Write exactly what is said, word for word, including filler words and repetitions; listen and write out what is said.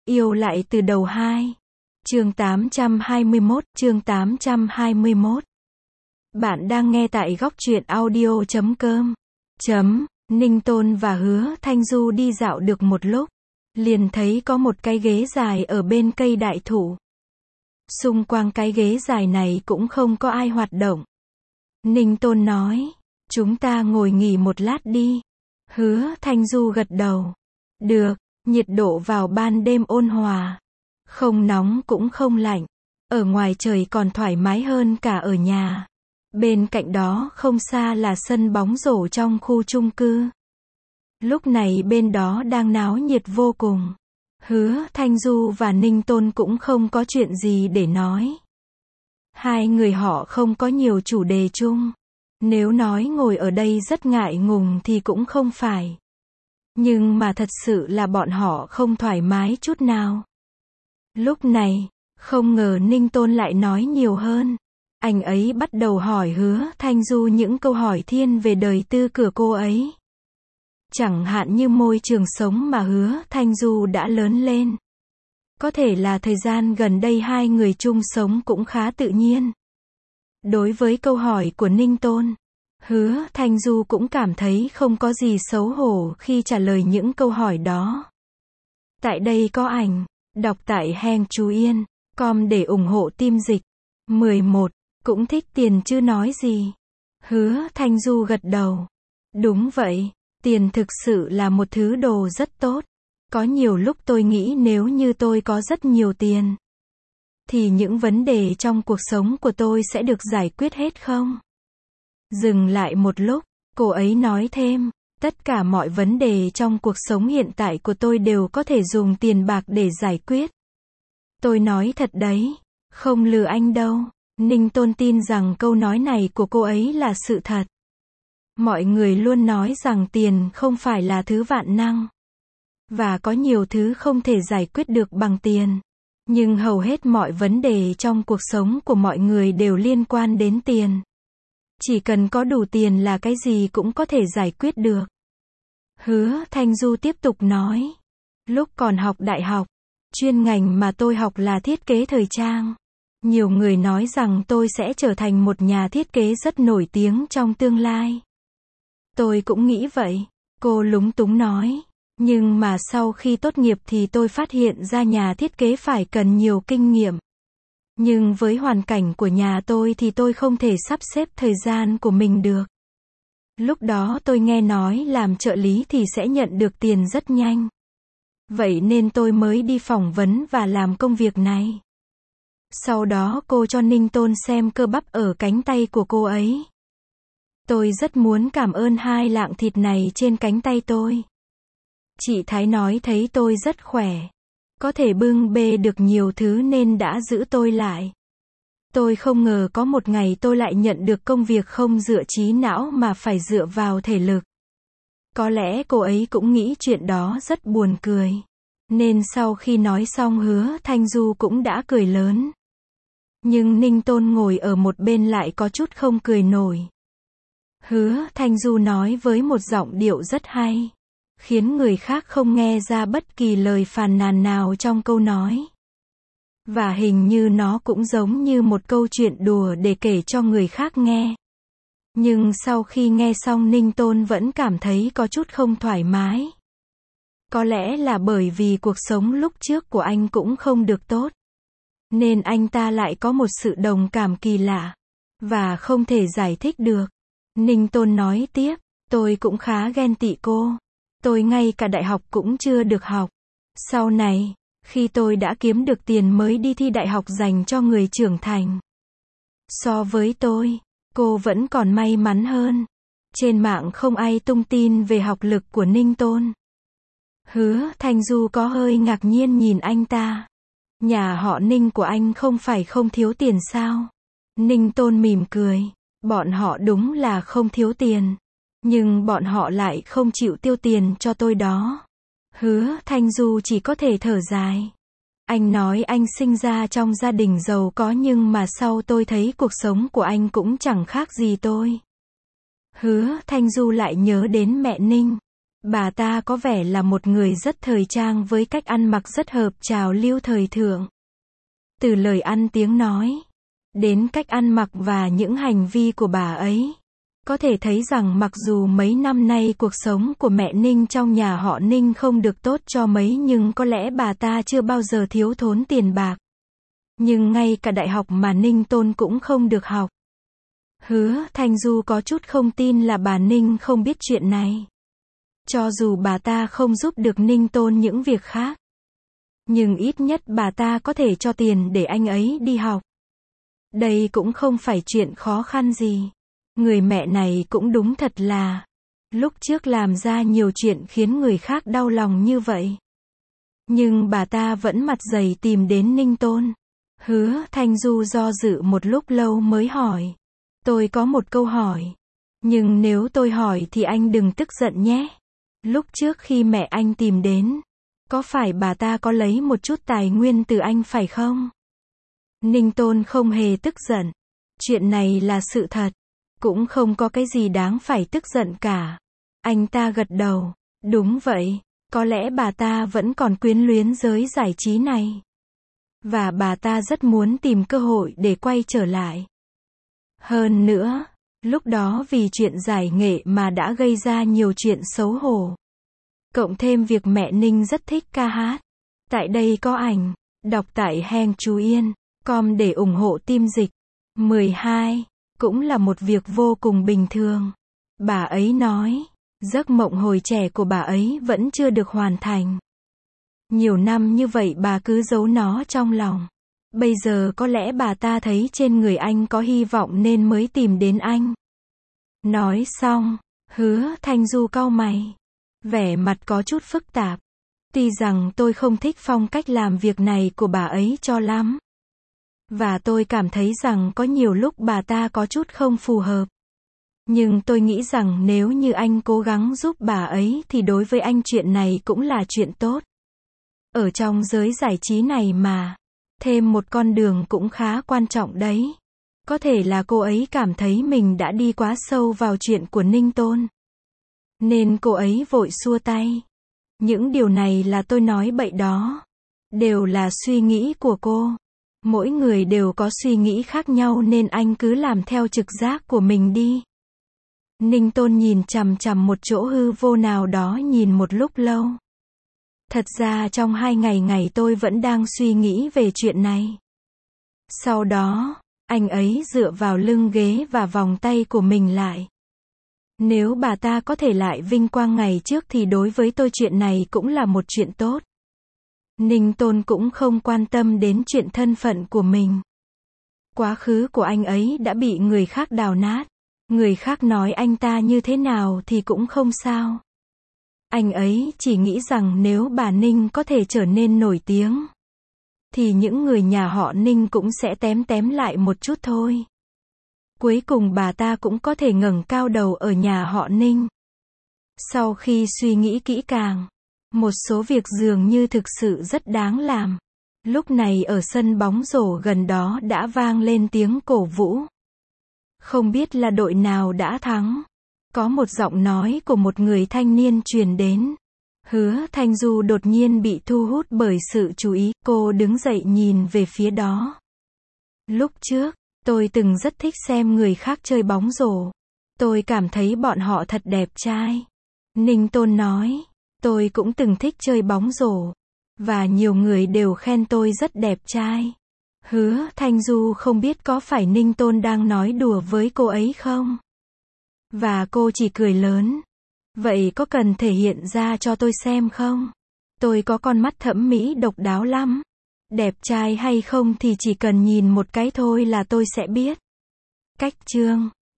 Yêu lại từ đầu hai. Chương tám trăm hai mươi mốt, chương tám trăm hai mươi mốt. Bạn đang nghe tại góc truyện audio chấm com. Chấm, Ninh Tôn và Hứa Thanh Du đi dạo được một lúc, liền thấy có một cái ghế dài ở bên cây đại thụ. Xung quanh cái ghế dài này cũng không có ai hoạt động. Ninh Tôn nói, chúng ta ngồi nghỉ một lát đi. Hứa Thanh Du gật đầu. Được, nhiệt độ vào ban đêm ôn hòa. Không nóng cũng không lạnh. Ở ngoài trời còn thoải mái hơn cả ở nhà. Bên cạnh đó không xa là sân bóng rổ trong khu chung cư. Lúc này bên đó đang náo nhiệt vô cùng. Hứa Thanh Du và Ninh Tôn cũng không có chuyện gì để nói. Hai người họ không có nhiều chủ đề chung. Nếu nói ngồi ở đây rất ngại ngùng thì cũng không phải. Nhưng mà thật sự là bọn họ không thoải mái chút nào. Lúc này, không ngờ Ninh Tôn lại nói nhiều hơn. Anh ấy bắt đầu hỏi Hứa Thanh Du những câu hỏi thiên về đời tư của cô ấy. Chẳng hạn như môi trường sống mà Hứa Thanh Du đã lớn lên. Có thể là thời gian gần đây hai người chung sống cũng khá tự nhiên. Đối với câu hỏi của Ninh Tôn, Hứa Thanh Du cũng cảm thấy không có gì xấu hổ khi trả lời những câu hỏi đó. Tại đây có ảnh, đọc tại Heng Chú Yên, com để ủng hộ team dịch. mười một. Cũng thích tiền chứ nói gì. Hứa Thanh Du gật đầu. Đúng vậy, tiền thực sự là một thứ đồ rất tốt. Có nhiều lúc tôi nghĩ nếu như tôi có rất nhiều tiền, thì những vấn đề trong cuộc sống của tôi sẽ được giải quyết hết không? Dừng lại một lúc, cô ấy nói thêm, tất cả mọi vấn đề trong cuộc sống hiện tại của tôi đều có thể dùng tiền bạc để giải quyết. Tôi nói thật đấy, không lừa anh đâu. Ninh Tôn tin rằng câu nói này của cô ấy là sự thật. Mọi người luôn nói rằng tiền không phải là thứ vạn năng. Và có nhiều thứ không thể giải quyết được bằng tiền. Nhưng hầu hết mọi vấn đề trong cuộc sống của mọi người đều liên quan đến tiền. Chỉ cần có đủ tiền là cái gì cũng có thể giải quyết được. Hứa Thanh Du tiếp tục nói. Lúc còn học đại học, chuyên ngành mà tôi học là thiết kế thời trang. Nhiều người nói rằng tôi sẽ trở thành một nhà thiết kế rất nổi tiếng trong tương lai. Tôi cũng nghĩ vậy, cô lúng túng nói. Nhưng mà sau khi tốt nghiệp thì tôi phát hiện ra nhà thiết kế phải cần nhiều kinh nghiệm. Nhưng với hoàn cảnh của nhà tôi thì tôi không thể sắp xếp thời gian của mình được. Lúc đó tôi nghe nói làm trợ lý thì sẽ nhận được tiền rất nhanh. Vậy nên tôi mới đi phỏng vấn và làm công việc này. Sau đó cô cho Ninh Tôn xem cơ bắp ở cánh tay của cô ấy. Tôi rất muốn cảm ơn hai lạng thịt này trên cánh tay tôi. Chị Thái nói thấy tôi rất khỏe, có thể bưng bê được nhiều thứ nên đã giữ tôi lại. Tôi không ngờ có một ngày tôi lại nhận được công việc không dựa trí não mà phải dựa vào thể lực. Có lẽ cô ấy cũng nghĩ chuyện đó rất buồn cười. Nên sau khi nói xong Hứa Thanh Du cũng đã cười lớn. Nhưng Ninh Tôn ngồi ở một bên lại có chút không cười nổi. Hứa Thanh Du nói với một giọng điệu rất hay, khiến người khác không nghe ra bất kỳ lời phàn nàn nào trong câu nói. Và hình như nó cũng giống như một câu chuyện đùa để kể cho người khác nghe. Nhưng sau khi nghe xong Ninh Tôn vẫn cảm thấy có chút không thoải mái. Có lẽ là bởi vì cuộc sống lúc trước của anh cũng không được tốt. Nên anh ta lại có một sự đồng cảm kỳ lạ. Và không thể giải thích được. Ninh Tôn nói tiếp, tôi cũng khá ghen tị cô. Tôi ngay cả đại học cũng chưa được học. Sau này, khi tôi đã kiếm được tiền mới đi thi đại học dành cho người trưởng thành. So với tôi, cô vẫn còn may mắn hơn. Trên mạng không ai tung tin về học lực của Ninh Tôn. Hứa Thanh Du có hơi ngạc nhiên nhìn anh ta. Nhà họ Ninh của anh không phải không thiếu tiền sao? Ninh Tôn mỉm cười. Bọn họ đúng là không thiếu tiền. Nhưng bọn họ lại không chịu tiêu tiền cho tôi đó. Hứa Thanh Du chỉ có thể thở dài. Anh nói anh sinh ra trong gia đình giàu có nhưng mà sau tôi thấy cuộc sống của anh cũng chẳng khác gì tôi. Hứa Thanh Du lại nhớ đến mẹ Ninh. Bà ta có vẻ là một người rất thời trang với cách ăn mặc rất hợp trào lưu thời thượng. Từ lời ăn tiếng nói, đến cách ăn mặc và những hành vi của bà ấy, có thể thấy rằng mặc dù mấy năm nay cuộc sống của mẹ Ninh trong nhà họ Ninh không được tốt cho mấy nhưng có lẽ bà ta chưa bao giờ thiếu thốn tiền bạc. Nhưng ngay cả đại học mà Ninh Tôn cũng không được học. Hứa Thanh Du có chút không tin là bà Ninh không biết chuyện này. Cho dù bà ta không giúp được Ninh Tôn những việc khác, nhưng ít nhất bà ta có thể cho tiền để anh ấy đi học. Đây cũng không phải chuyện khó khăn gì. Người mẹ này cũng đúng thật là, lúc trước làm ra nhiều chuyện khiến người khác đau lòng như vậy. Nhưng bà ta vẫn mặt dày tìm đến Ninh Tôn. Hứa Thanh Du do dự một lúc lâu mới hỏi. Tôi có một câu hỏi. Nhưng nếu tôi hỏi thì anh đừng tức giận nhé. Lúc trước khi mẹ anh tìm đến, có phải bà ta có lấy một chút tài nguyên từ anh phải không? Ninh Tôn không hề tức giận. Chuyện này là sự thật. Cũng không có cái gì đáng phải tức giận cả. Anh ta gật đầu. Đúng vậy. Có lẽ bà ta vẫn còn quyến luyến giới giải trí này. Và bà ta rất muốn tìm cơ hội để quay trở lại. Hơn nữa, lúc đó vì chuyện giải nghệ mà đã gây ra nhiều chuyện xấu hổ. Cộng thêm việc mẹ Ninh rất thích ca hát. Tại đây có ảnh. Đọc tại Heng Chú Yên chấm com để ủng hộ team dịch. mười hai. Cũng là một việc vô cùng bình thường. Bà ấy nói, giấc mộng hồi trẻ của bà ấy vẫn chưa được hoàn thành. Nhiều năm như vậy bà cứ giấu nó trong lòng. Bây giờ có lẽ bà ta thấy trên người anh có hy vọng nên mới tìm đến anh. Nói xong, Hứa Thanh Du cau mày. Vẻ mặt có chút phức tạp. Tuy rằng tôi không thích phong cách làm việc này của bà ấy cho lắm. Và tôi cảm thấy rằng có nhiều lúc bà ta có chút không phù hợp. Nhưng tôi nghĩ rằng nếu như anh cố gắng giúp bà ấy thì đối với anh chuyện này cũng là chuyện tốt. Ở trong giới giải trí này mà, thêm một con đường cũng khá quan trọng đấy. Có thể là cô ấy cảm thấy mình đã đi quá sâu vào chuyện của Ninh Tôn. Nên cô ấy vội xua tay. Những điều này là tôi nói bậy đó. Đều là suy nghĩ của cô. Mỗi người đều có suy nghĩ khác nhau nên anh cứ làm theo trực giác của mình đi. Ninh Tôn nhìn chằm chằm một chỗ hư vô nào đó nhìn một lúc lâu. Thật ra trong hai ngày ngày tôi vẫn đang suy nghĩ về chuyện này. Sau đó, anh ấy dựa vào lưng ghế và vòng tay của mình lại. Nếu bà ta có thể lại vinh quang ngày trước thì đối với tôi chuyện này cũng là một chuyện tốt. Ninh Tôn cũng không quan tâm đến chuyện thân phận của mình. Quá khứ của anh ấy đã bị người khác đào nát. Người khác nói anh ta như thế nào thì cũng không sao. Anh ấy chỉ nghĩ rằng nếu bà Ninh có thể trở nên nổi tiếng, thì những người nhà họ Ninh cũng sẽ tém tém lại một chút thôi. Cuối cùng bà ta cũng có thể ngẩng cao đầu ở nhà họ Ninh. Sau khi suy nghĩ kỹ càng, một số việc dường như thực sự rất đáng làm. Lúc này ở sân bóng rổ gần đó đã vang lên tiếng cổ vũ. Không biết là đội nào đã thắng. Có một giọng nói của một người thanh niên truyền đến. Hứa Thanh Du đột nhiên bị thu hút bởi sự chú ý. Cô đứng dậy nhìn về phía đó. Lúc trước, tôi từng rất thích xem người khác chơi bóng rổ. Tôi cảm thấy bọn họ thật đẹp trai. Ninh Tôn nói. Tôi cũng từng thích chơi bóng rổ. Và nhiều người đều khen tôi rất đẹp trai. Hứa Thanh Du không biết có phải Ninh Tôn đang nói đùa với cô ấy không? Và cô chỉ cười lớn. Vậy có cần thể hiện ra cho tôi xem không? Tôi có con mắt thẩm mỹ độc đáo lắm. Đẹp trai hay không thì chỉ cần nhìn một cái thôi là tôi sẽ biết. Cách chương